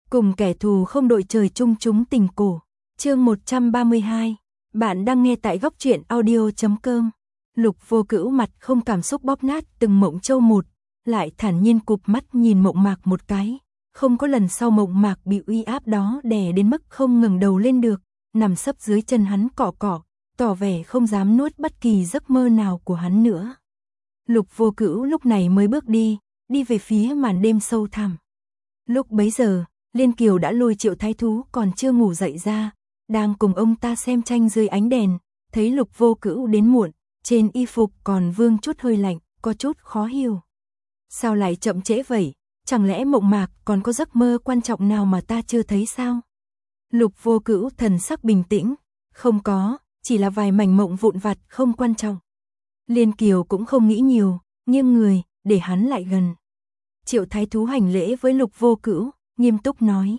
Cùng kẻ thù không đội trời chung chúng tình cổ. Chương 132. Bạn đang nghe tại góc truyện audio.com. Lục Vô Cữu mặt không cảm xúc bóp nát từng Mộng Châu một, lại thản nhiên cụp mắt nhìn Mộng Mạc một cái. Không có lần sau Mộng Mạc bị uy áp đó đè đến mức không ngẩng đầu lên được, nằm sấp dưới chân hắn cọ cọ, tỏ vẻ không dám nuốt bất kỳ giấc mơ nào của hắn nữa. Lục Vô Cữu lúc này mới bước đi về phía màn đêm sâu thẳm. Lúc bấy giờ, Liên Kiều đã lôi Triệu Thái Thú còn chưa ngủ dậy ra, đang cùng ông ta xem tranh dưới ánh đèn, thấy Lục Vô Cữu đến muộn, trên y phục còn vương chút hơi lạnh, có chút khó hiểu. Sao lại chậm trễ vậy? Chẳng lẽ Mộng Mạc còn có giấc mơ quan trọng nào mà ta chưa thấy sao? Lục Vô Cữu thần sắc bình tĩnh, không có, chỉ là vài mảnh mộng vụn vặt không quan trọng. Liên Kiều cũng không nghĩ nhiều, nghiêng người, để hắn lại gần. Triệu Thái Thú hành lễ với Lục Vô Cữu, nghiêm túc nói.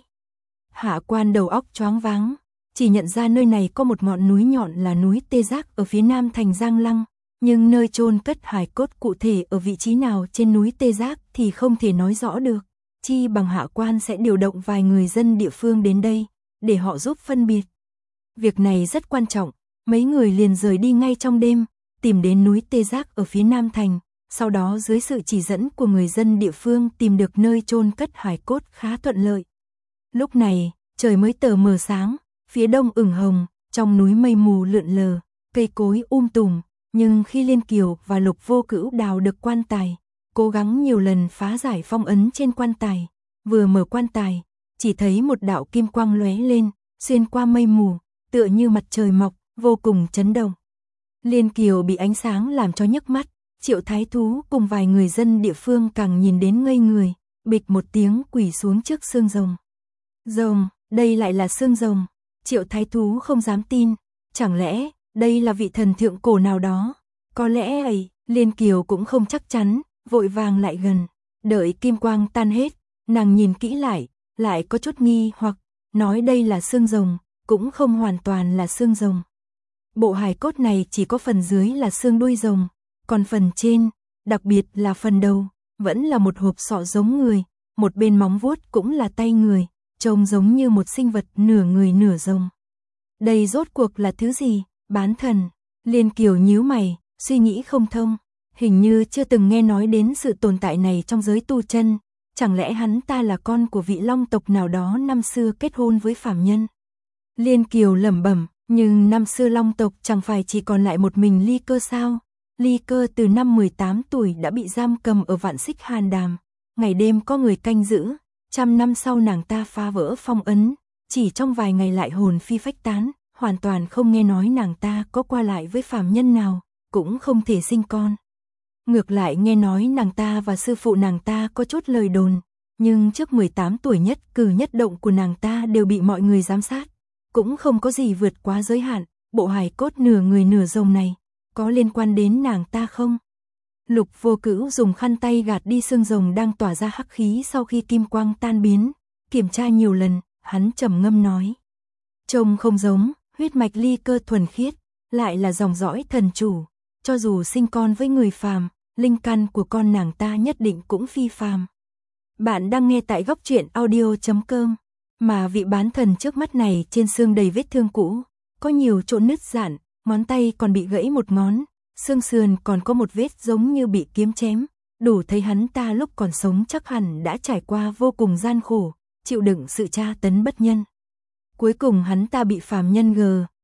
Hạ quan đầu óc choáng váng, chỉ nhận ra nơi này có một ngọn núi nhọn là núi Tê Giác ở phía nam thành Giang Lăng, nhưng nơi chôn cất hài cốt cụ thể ở vị trí nào trên núi Tê Giác thì không thể nói rõ được. Chi bằng hạ quan sẽ điều động vài người dân địa phương đến đây, để họ giúp phân biệt. Việc này rất quan trọng, mấy người liền rời đi ngay trong đêm, tìm đến núi Tê Giác ở phía nam thành, sau đó dưới sự chỉ dẫn của người dân địa phương tìm được nơi chôn cất hài cốt khá thuận lợi. Lúc này, trời mới tờ mờ sáng, phía đông ửng hồng, trong núi mây mù lượn lờ, cây cối tùm, nhưng khi Liên Kiều và Lục Vô Cữu đào được quan tài, cố gắng nhiều lần phá giải phong ấn trên quan tài, vừa mở quan tài, chỉ thấy một đạo kim quang lóe lên, xuyên qua mây mù, tựa như mặt trời mọc, vô cùng chấn động. Liên Kiều bị ánh sáng làm cho nhức mắt, Triệu Thái Thú cùng vài người dân địa phương càng nhìn đến ngây người, bịch một tiếng quỳ xuống trước xương rồng. Rồng, đây lại là xương rồng. Triệu Thái Thú không dám tin, chẳng lẽ đây là vị thần thượng cổ nào đó? Có lẽ ấy, Liên Kiều cũng không chắc chắn, vội vàng lại gần, đợi kim quang tan hết, nàng nhìn kỹ lại có chút nghi hoặc, nói đây là xương rồng, cũng không hoàn toàn là xương rồng. Bộ hài cốt này chỉ có phần dưới là xương đuôi rồng, còn phần trên, đặc biệt là phần đầu, vẫn là một hộp sọ giống người, một bên móng vuốt cũng là tay người, trông giống như một sinh vật nửa người nửa rồng. Đây rốt cuộc là thứ gì? Bán thần? Liên Kiều nhíu mày, suy nghĩ không thông, hình như chưa từng nghe nói đến sự tồn tại này trong giới tu chân, chẳng lẽ hắn ta là con của vị long tộc nào đó năm xưa kết hôn với phàm nhân? Liên Kiều lẩm bẩm, nhưng năm xưa long tộc chẳng phải chỉ còn lại một mình Ly Cơ sao? Ly Cơ từ năm 18 tuổi đã bị giam cầm ở Vạn Xích Hàn Đàm, ngày đêm có người canh giữ, 100 năm sau nàng ta phá vỡ phong ấn, chỉ trong vài ngày lại hồn phi phách tán, hoàn toàn không nghe nói nàng ta có qua lại với phàm nhân nào, cũng không thể sinh con. Ngược lại nghe nói nàng ta và sư phụ nàng ta có chút lời đồn, nhưng trước 18 tuổi nhất cử nhất động của nàng ta đều bị mọi người giám sát, cũng không có gì vượt quá giới hạn. Bộ hài cốt nửa người nửa rồng này có liên quan đến nàng ta không? Lục Vô Cữu dùng khăn tay gạt đi xương rồng đang tỏa ra hắc khí sau khi kim quang tan biến, kiểm tra nhiều lần, hắn trầm ngâm nói. Trông không giống, huyết mạch Ly Cơ thuần khiết, lại là dòng dõi thần chủ, cho dù sinh con với người phàm, linh căn của con nàng ta nhất định cũng phi phàm. Bạn đang nghe tại góc truyện audio.com, mà vị bán thần trước mắt này trên xương đầy vết thương cũ, có nhiều chỗ nứt rạn, ngón tay còn bị gãy một ngón, xương sườn còn có một vết giống như bị kiếm chém, đủ thấy hắn ta lúc còn sống chắc hẳn đã trải qua vô cùng gian khổ, chịu đựng sự tra tấn bất nhân. Cuối cùng hắn ta bị phàm nhân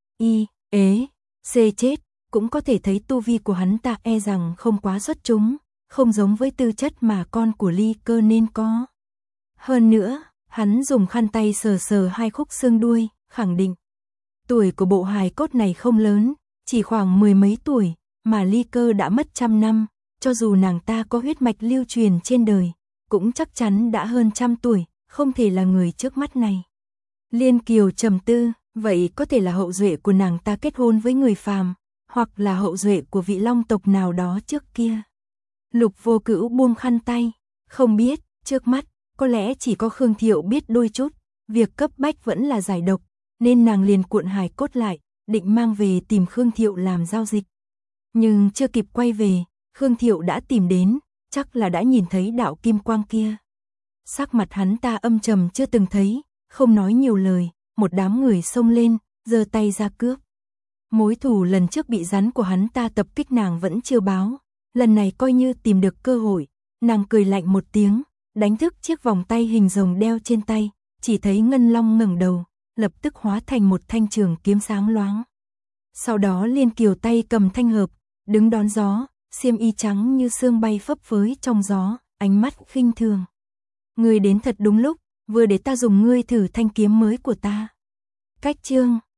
C chết, cũng có thể thấy tu vi của hắn ta e rằng không quá xuất chúng, không giống với tư chất mà con của Ly Cơ nên có. Hơn nữa, hắn dùng khăn tay sờ sờ hai khúc xương đuôi, khẳng định tuổi của bộ hài cốt này không lớn, chỉ khoảng 10 mấy tuổi, mà Ly Cơ đã mất 100 năm, cho dù nàng ta có huyết mạch lưu truyền trên đời, cũng chắc chắn đã hơn 100 tuổi, không thể là người trước mắt này. Liên Kiều trầm tư, vậy có thể là hậu duệ của nàng ta kết hôn với người phàm, hoặc là hậu duệ của vị long tộc nào đó trước kia. Lục Vô Cữu buông khăn tay, không biết, trước mắt, có lẽ chỉ có Khương Thiệu biết đôi chút, việc cấp bách vẫn là giải độc, nên nàng liền cuộn hài cốt lại, định mang về tìm Khương Thiệu làm giao dịch. Nhưng chưa kịp quay về, Khương Thiệu đã tìm đến, chắc là đã nhìn thấy đạo kim quang kia. Sắc mặt hắn ta âm trầm chưa từng thấy, không nói nhiều lời, một đám người xông lên, giơ tay ra cướp. Mối thù lần trước bị rắn của hắn ta tập kích nàng vẫn chưa báo, lần này coi như tìm được cơ hội, nàng cười lạnh một tiếng, đánh thức chiếc vòng tay hình rồng đeo trên tay, chỉ thấy Ngân Long ngẩng đầu, lập tức hóa thành một thanh trường kiếm sáng loáng. Sau đó Liên Kiều tay cầm thanh hợp, đứng đón gió, xiêm y trắng như sương bay phấp phới trong gió, ánh mắt khinh thường. Ngươi đến thật đúng lúc, vừa để ta dùng ngươi thử thanh kiếm mới của ta. Cách chương